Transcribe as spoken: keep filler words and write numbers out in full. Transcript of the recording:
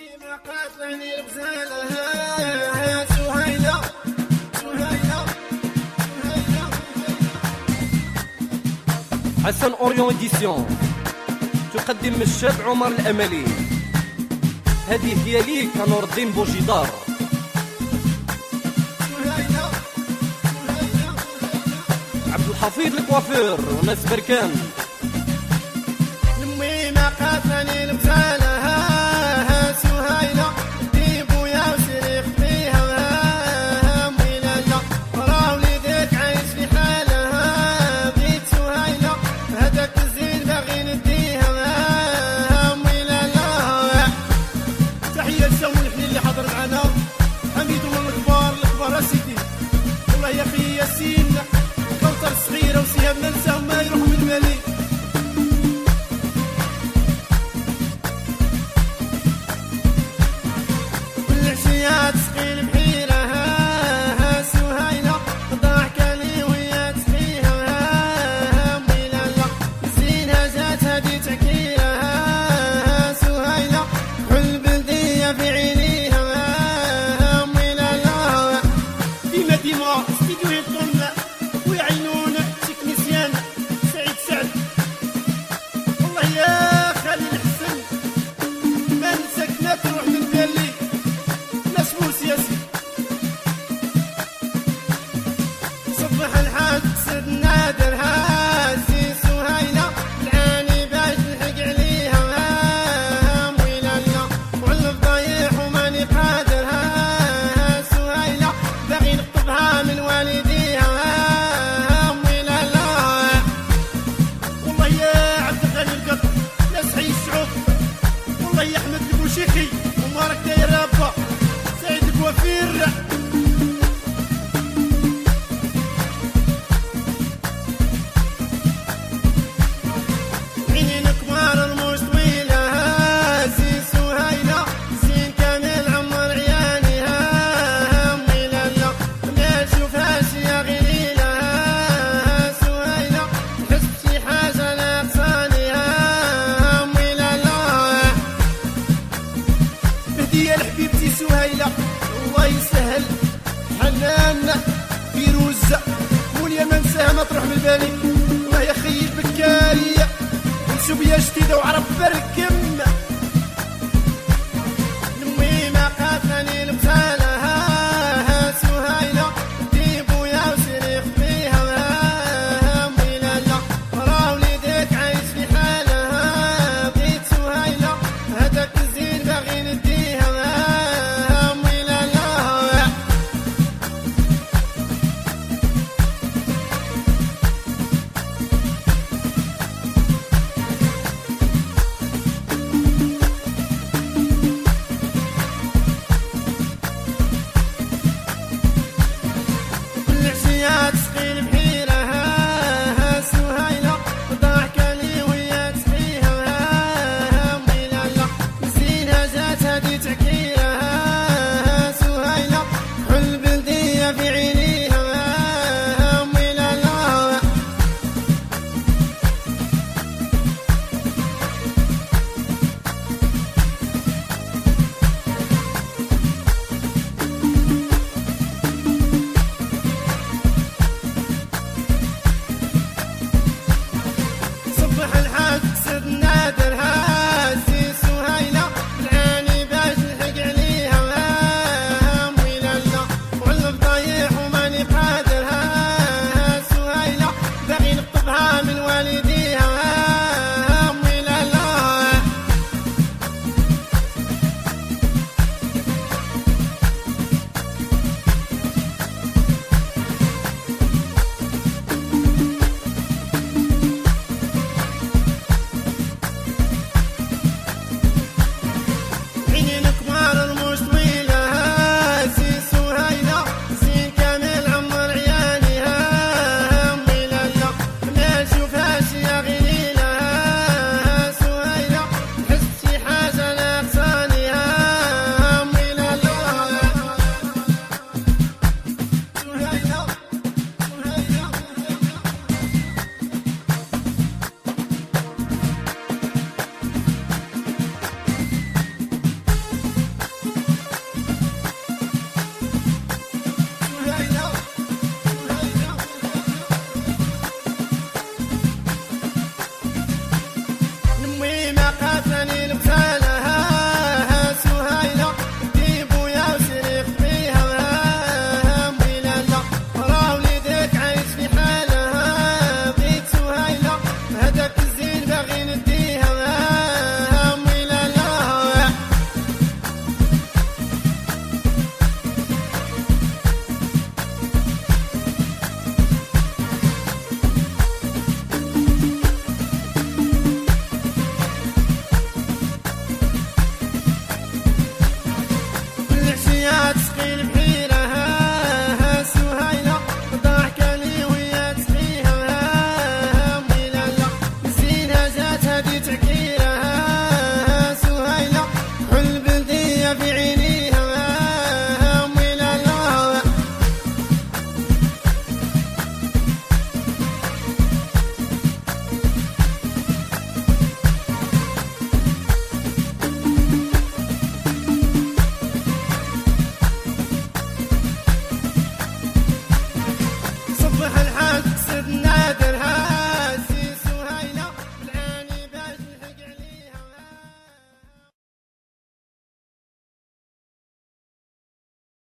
ما قاتلني بزالها سهيلة سهيلة سهيلة. حسن أوريون إديسيون تقدم الشاب عمر الأملي. هذه هي ليك نور الدين بوجدار. عبد الحفيظ الكوافير وناس بركان. لمي ما قاتلني لمسالها سهيلة ديبو يا وسريخ فيها ميلالا راه وليدك عايش في حالها بغيت سهيلة هداك الزين باغي نديها ميلالا. تحية لساوي الحنين اللي حضر معنا حميد من الكبار الكبار سيدي والله يا اخي ياسين كوثر صغيرة وسهام ما نساو ما يروح من مالي. والعشيات سقيل بحيرها سهيلة ضاحكة لي وهي تسقيها ميلالا. زينها جات هادي تحكيلها سهيلة كل بلدية في عينيها ميلالا. ديما ديما استديو يطلنا ويعينونا تكنيسيان سعيد سعد والله يا خالي الحسن ما نسكنا تروح من بالي ناس سياسي. صبح الحاج سد نادر هاسي سهيلة العاني باش نحق عليها ميلالا وعلى الضايح وماني قادرها سهيلة باغي نخطبها من والديها ميلالا. والله يا عبد الغني القط لا صحي الشعوب والله يا احمد البوشيخي ومبارك داير رابا سعيد الكوافير. عينين كبار رموش طويلة زين سهيلة زين كامل عمر عيانها ميلالا ما نشوفهاش يا غليلة سهيلة نحس بشي حاجة ناقصانيها ميلالا. هدية لحبيبتي سهيلة الله يسهل حنان فيروزة موليا ما نساها ما تروح من بالي الله يا خي البكارية ونسوب يا جديدة وعرب بركم